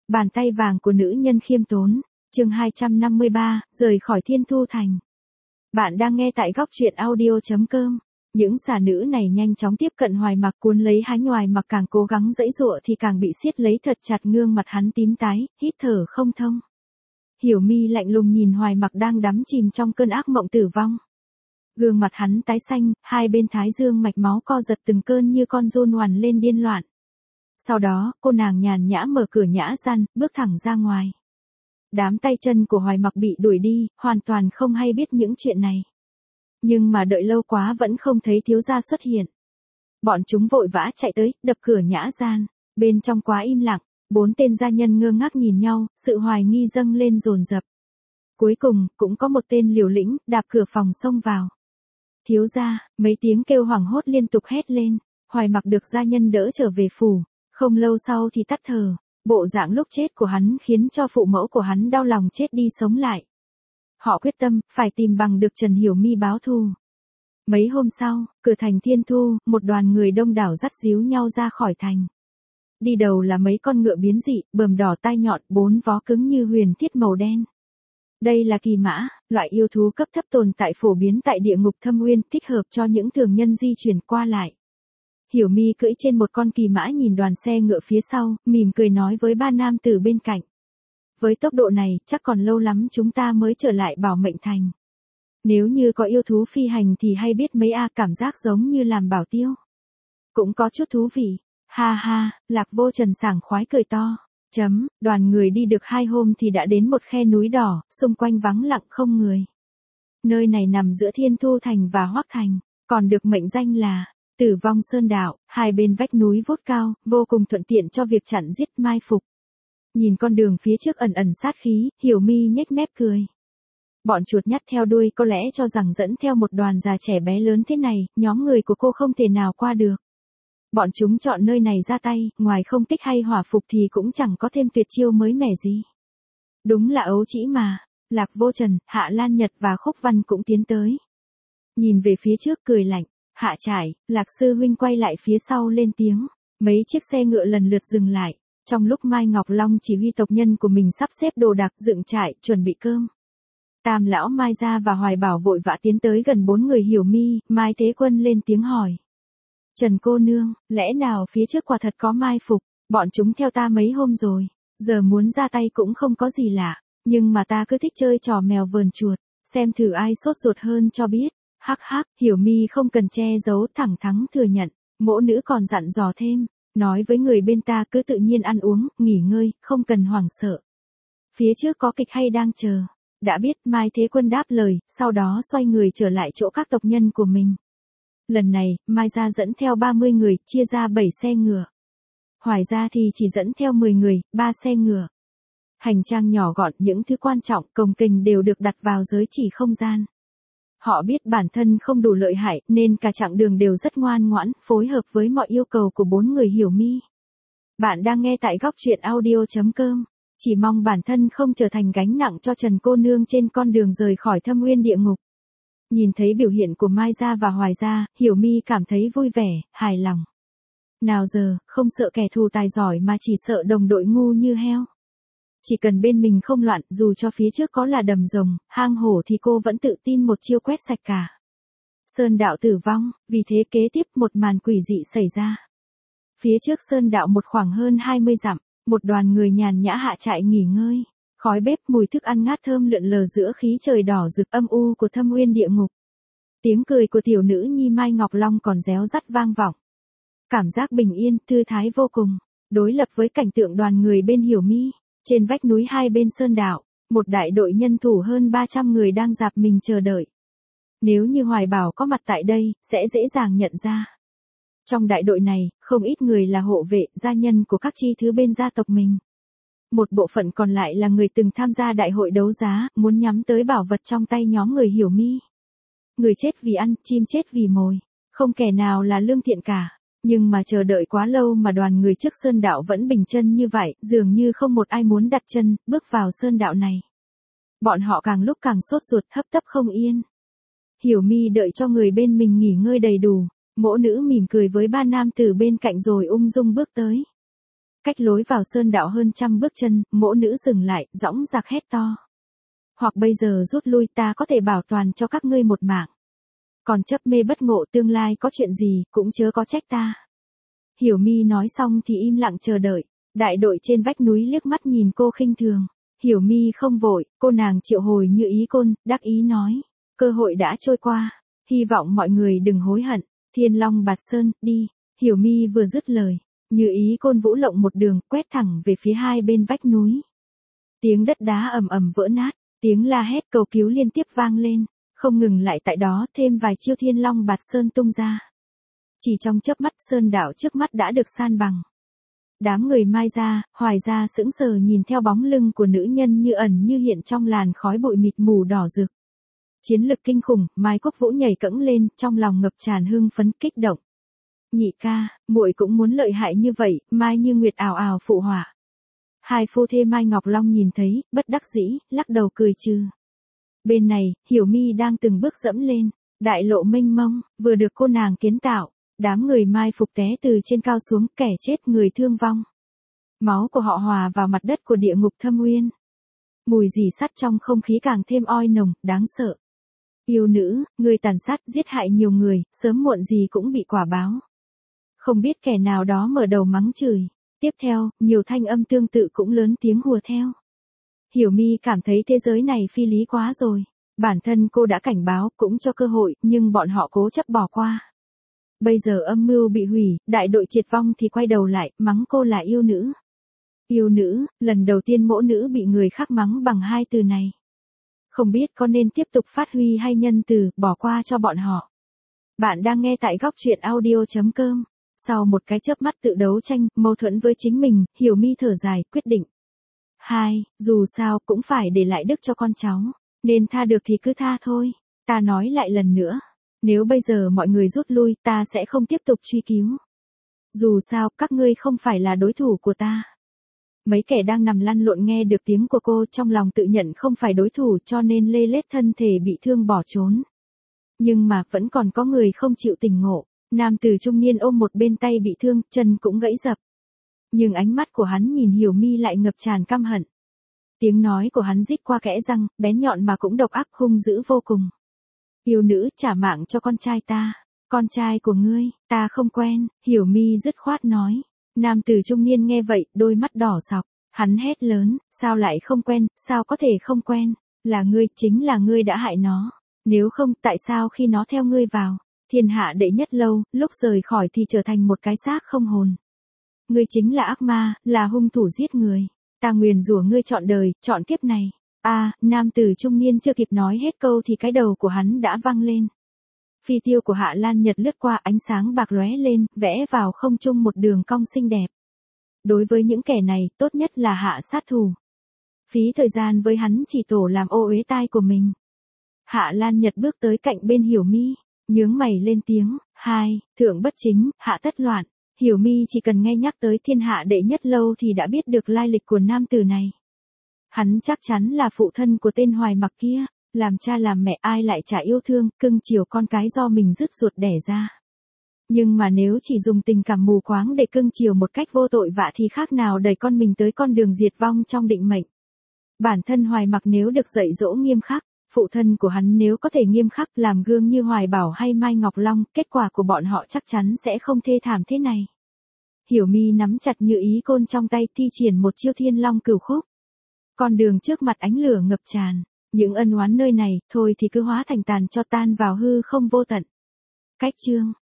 Bàn tay vàng của nữ nhân khiêm tốn. Chương 253, rời khỏi Thiên Thu Thành. Bạn đang nghe tại góc truyện audio.com. Những xà nữ này nhanh chóng tiếp cận Hoài Mặc, cuốn lấy hắn. Hoài Mặc càng cố gắng giãy giụa thì càng bị siết lấy thật chặt, gương mặt hắn tím tái, hít thở không thông. Hiểu Mi lạnh lùng nhìn Hoài Mặc đang đắm chìm trong cơn ác mộng tử vong. Gương mặt hắn tái xanh, hai bên thái dương mạch máu co giật từng cơn như con giun hoàn lên điên loạn. Sau đó, cô nàng nhàn nhã mở cửa nhã gian, bước thẳng ra ngoài. Đám tay chân của Hoài Mặc bị đuổi đi, hoàn toàn không hay biết những chuyện này. Nhưng mà đợi lâu quá vẫn không thấy thiếu gia xuất hiện. Bọn chúng vội vã chạy tới, đập cửa nhã gian. Bên trong quá im lặng, 4 tên gia nhân ngơ ngác nhìn nhau, sự hoài nghi dâng lên dồn dập. Cuối cùng, cũng có một tên liều lĩnh, đạp cửa phòng xông vào. Thiếu gia, mấy tiếng kêu hoảng hốt liên tục hét lên. Hoài Mặc được gia nhân đỡ trở về phủ. Không lâu sau thì tắt thở. Bộ dạng lúc chết của hắn khiến cho phụ mẫu của hắn đau lòng chết đi sống lại. Họ quyết tâm, phải tìm bằng được Trần Hiểu Mi báo thù. Mấy hôm sau, cửa thành Thiên Thu, một đoàn người đông đảo dắt díu nhau ra khỏi thành. Đi đầu là mấy con ngựa biến dị, bờm đỏ tai nhọn, 4 vó cứng như huyền thiết màu đen. Đây là kỳ mã, loại yêu thú cấp thấp tồn tại phổ biến tại địa ngục Thâm Uyên, thích hợp cho những thường nhân di chuyển qua lại. Hiểu Mi cưỡi trên một con kỳ mã nhìn đoàn xe ngựa phía sau, mỉm cười nói với 3 nam tử bên cạnh. Với tốc độ này, chắc còn lâu lắm chúng ta mới trở lại Bảo Mệnh Thành. Nếu như có yêu thú phi hành thì hay biết mấy cảm giác giống như làm bảo tiêu. Cũng có chút thú vị. Ha ha, Lạc Vô Trần sảng khoái cười to. Đoàn người đi được 2 hôm thì đã đến một khe núi đỏ, xung quanh vắng lặng không người. Nơi này nằm giữa Thiên Thu Thành và Hoắc Thành, còn được mệnh danh là Tử Vong Sơn Đạo, hai bên vách núi vút cao, vô cùng thuận tiện cho việc chặn giết mai phục. Nhìn con đường phía trước ẩn ẩn sát khí, Hiểu Mi nhếch mép cười. Bọn chuột nhắt theo đuôi có lẽ cho rằng dẫn theo một đoàn già trẻ bé lớn thế này, nhóm người của cô không thể nào qua được. Bọn chúng chọn nơi này ra tay, ngoài không kích hay hỏa phục thì cũng chẳng có thêm tuyệt chiêu mới mẻ gì. Đúng là ấu trĩ mà. Lạc Vô Trần, Hạ Lan Nhật và Khúc Văn cũng tiến tới. Nhìn về phía trước cười lạnh. Hạ Trải, Lạc sư huynh quay lại phía sau lên tiếng. Mấy chiếc xe ngựa lần lượt dừng lại. Trong lúc Mai Ngọc Long chỉ huy tộc nhân của mình sắp xếp đồ đạc, dựng trại, chuẩn bị cơm. Tam lão Mai Gia và Hoài Bảo vội vã tiến tới gần 4 người. Hiểu Mi, Mai Thế Quân lên tiếng hỏi. Trần cô nương, lẽ nào phía trước quả thật có mai phục? Bọn chúng theo ta mấy hôm rồi. Giờ muốn ra tay cũng không có gì lạ. Nhưng mà ta cứ thích chơi trò mèo vờn chuột. Xem thử ai sốt ruột hơn cho biết. Hắc hắc, Hiểu Mi không cần che giấu, thẳng thắn thừa nhận. Mỗ nữ còn dặn dò thêm. Nói với người bên ta cứ tự nhiên ăn uống, nghỉ ngơi, không cần hoảng sợ. Phía trước có kịch hay đang chờ. Đã biết, Mai Thế Quân đáp lời, sau đó xoay người trở lại chỗ các tộc nhân của mình. Lần này, Mai Gia dẫn theo 30 người, chia ra 7 xe ngựa. Hoài Gia thì chỉ dẫn theo 10 người, 3 xe ngựa. Hành trang nhỏ gọn, những thứ quan trọng, cồng kềnh đều được đặt vào giới chỉ không gian. Họ biết bản thân không đủ lợi hại, nên cả chặng đường đều rất ngoan ngoãn, phối hợp với mọi yêu cầu của 4 người Hiểu Mi. Bạn đang nghe tại góc truyện audio.com. Chỉ mong bản thân không trở thành gánh nặng cho Trần cô nương trên con đường rời khỏi Thâm Uyên địa ngục. Nhìn thấy biểu hiện của Mai Gia và Hoài Gia, Hiểu Mi cảm thấy vui vẻ, hài lòng. Nào giờ, không sợ kẻ thù tài giỏi mà chỉ sợ đồng đội ngu như heo. Chỉ cần bên mình không loạn, dù cho phía trước có là đầm rồng, hang hổ thì cô vẫn tự tin một chiêu quét sạch cả. Sơn đạo tử vong, vì thế kế tiếp một màn quỷ dị xảy ra. Phía trước sơn đạo một khoảng hơn 20 dặm, một đoàn người nhàn nhã hạ trại nghỉ ngơi. Khói bếp, mùi thức ăn ngát thơm lượn lờ giữa khí trời đỏ rực âm u của Thâm Uyên địa ngục. Tiếng cười của tiểu nữ nhi Mai Ngọc Long còn réo rắt vang vọng. Cảm giác bình yên, thư thái vô cùng. Đối lập với cảnh tượng đoàn người bên Hiểu Mi, trên vách núi hai bên sơn đạo, một đại đội nhân thủ hơn 300 người đang dạp mình chờ đợi. Nếu như Hoài Bảo có mặt tại đây, sẽ dễ dàng nhận ra. Trong đại đội này, không ít người là hộ vệ, gia nhân của các chi thứ bên gia tộc mình. Một bộ phận còn lại là người từng tham gia đại hội đấu giá, muốn nhắm tới bảo vật trong tay nhóm người Hiểu Mi. Người chết vì ăn, chim chết vì mồi. Không kẻ nào là lương thiện cả. Nhưng mà chờ đợi quá lâu mà đoàn người trước sơn đạo vẫn bình chân như vậy, dường như không một ai muốn đặt chân, bước vào sơn đạo này. Bọn họ càng lúc càng sốt ruột, hấp tấp không yên. Hiểu Mi đợi cho người bên mình nghỉ ngơi đầy đủ. Mỗ nữ mỉm cười với 3 nam tử bên cạnh rồi ung dung bước tới. Cách lối vào sơn đạo hơn 100 bước chân, mỗ nữ dừng lại, dõng dạc hét to. Hoặc bây giờ rút lui, ta có thể bảo toàn cho các ngươi một mạng. Còn chấp mê bất ngộ, tương lai có chuyện gì, cũng chớ có trách ta. Hiểu Mi nói xong thì im lặng chờ đợi. Đại đội trên vách núi liếc mắt nhìn cô khinh thường. Hiểu Mi không vội, cô nàng triệu hồi Như Ý Côn, đắc ý nói. Cơ hội đã trôi qua. Hy vọng mọi người đừng hối hận. Thiên Long Bạt Sơn, đi. Hiểu Mi vừa dứt lời. Như Ý Côn vũ lộng một đường, quét thẳng về phía hai bên vách núi. Tiếng đất đá ầm ầm vỡ nát. Tiếng la hét cầu cứu liên tiếp vang lên. Không ngừng lại tại đó, thêm vài chiêu Thiên Long Bạt Sơn tung ra. Chỉ trong chớp mắt, sơn đảo trước mắt đã được san bằng. Đám người Mai gia, Hoài gia sững sờ nhìn theo bóng lưng của nữ nhân như ẩn như hiện trong làn khói bụi mịt mù đỏ rực. Chiến lực kinh khủng, Mai Quốc Vũ nhảy cẫng lên, trong lòng ngập tràn hưng phấn kích động. Nhị ca, muội cũng muốn lợi hại như vậy, Mai Như Nguyệt ào ào phụ họa. Hai phu thê Mai Ngọc Long nhìn thấy, bất đắc dĩ, lắc đầu cười trừ. Bên này, Hiểu Mi đang từng bước dẫm lên, đại lộ mênh mông, vừa được cô nàng kiến tạo. Đám người Mai Phục té từ trên cao xuống, kẻ chết người thương vong. Máu của họ hòa vào mặt đất của địa ngục thâm uyên. Mùi rỉ sắt trong không khí càng thêm oi nồng, đáng sợ. Yêu nữ, người tàn sát giết hại nhiều người, sớm muộn gì cũng bị quả báo. Không biết kẻ nào đó mở đầu mắng chửi. Tiếp theo, nhiều thanh âm tương tự cũng lớn tiếng hùa theo. Hiểu Mi cảm thấy thế giới này phi lý quá rồi. Bản thân cô đã cảnh báo, cũng cho cơ hội, nhưng bọn họ cố chấp bỏ qua. Bây giờ âm mưu bị hủy, đại đội triệt vong thì quay đầu lại, mắng cô là yêu nữ. Yêu nữ, lần đầu tiên mỗ nữ bị người khác mắng bằng hai từ này. Không biết có nên tiếp tục phát huy hay nhân từ, bỏ qua cho bọn họ. Bạn đang nghe tại góc truyện audio.com. Sau một cái chớp mắt tự đấu tranh, mâu thuẫn với chính mình, Hiểu Mi thở dài, quyết định. Dù sao cũng phải để lại đức cho con cháu. Nên tha được thì cứ tha thôi. Ta nói lại lần nữa. Nếu bây giờ mọi người rút lui, ta sẽ không tiếp tục truy cứu. Dù sao, các ngươi không phải là đối thủ của ta. Mấy kẻ đang nằm lăn lộn nghe được tiếng của cô, trong lòng tự nhận không phải đối thủ cho nên lê lết thân thể bị thương bỏ trốn. Nhưng mà vẫn còn có người không chịu tỉnh ngộ. Nam tử trung niên ôm một bên tay bị thương, chân cũng gãy dập. Nhưng ánh mắt của hắn nhìn Hiểu Mi lại ngập tràn căm hận. Tiếng nói của hắn rít qua kẽ răng, bén nhọn mà cũng độc ác, hung dữ vô cùng. Yêu nữ, trả mạng cho con trai ta. Con trai của ngươi, ta không quen, Hiểu Mi dứt khoát nói. Nam tử trung niên nghe vậy, đôi mắt đỏ sọc. Hắn hét lớn, sao lại không quen, sao có thể không quen. Là ngươi, chính là ngươi đã hại nó. Nếu không, tại sao khi nó theo ngươi vào, thiên hạ đệ nhất lâu, lúc rời khỏi thì trở thành một cái xác không hồn. Ngươi chính là ác ma, là hung thủ giết người. Ta nguyền rủa ngươi trọn đời, trọn kiếp này. Nam tử trung niên chưa kịp nói hết câu thì cái đầu của hắn đã văng lên. Phi tiêu của Hạ Lan Nhật lướt qua, ánh sáng bạc lóe lên, vẽ vào không trung một đường cong xinh đẹp. Đối với những kẻ này, tốt nhất là hạ sát thủ. Phí thời gian với hắn chỉ tổ làm ô uế tai của mình. Hạ Lan Nhật bước tới cạnh bên Hiểu Mi, nhướng mày lên tiếng. Thượng bất chính, hạ tất loạn. Hiểu Mi chỉ cần nghe nhắc tới thiên hạ đệ nhất lâu thì đã biết được lai lịch của nam tử này. Hắn chắc chắn là phụ thân của tên Hoài Mặc kia, làm cha làm mẹ ai lại chả yêu thương, cưng chiều con cái do mình rứt ruột đẻ ra. Nhưng mà nếu chỉ dùng tình cảm mù quáng để cưng chiều một cách vô tội vạ thì khác nào đẩy con mình tới con đường diệt vong trong định mệnh. Bản thân Hoài Mặc nếu được dạy dỗ nghiêm khắc, phụ thân của hắn nếu có thể nghiêm khắc làm gương như Hoài Bảo hay Mai Ngọc Long, kết quả của bọn họ chắc chắn sẽ không thê thảm thế này. Hiểu Mi nắm chặt Như Ý Côn trong tay, thi triển một chiêu Thiên Long Cửu Khúc. Con đường trước mặt ánh lửa ngập tràn, những ân oán nơi này, thôi thì cứ hóa thành tàn cho tan vào hư không vô tận. Cách chương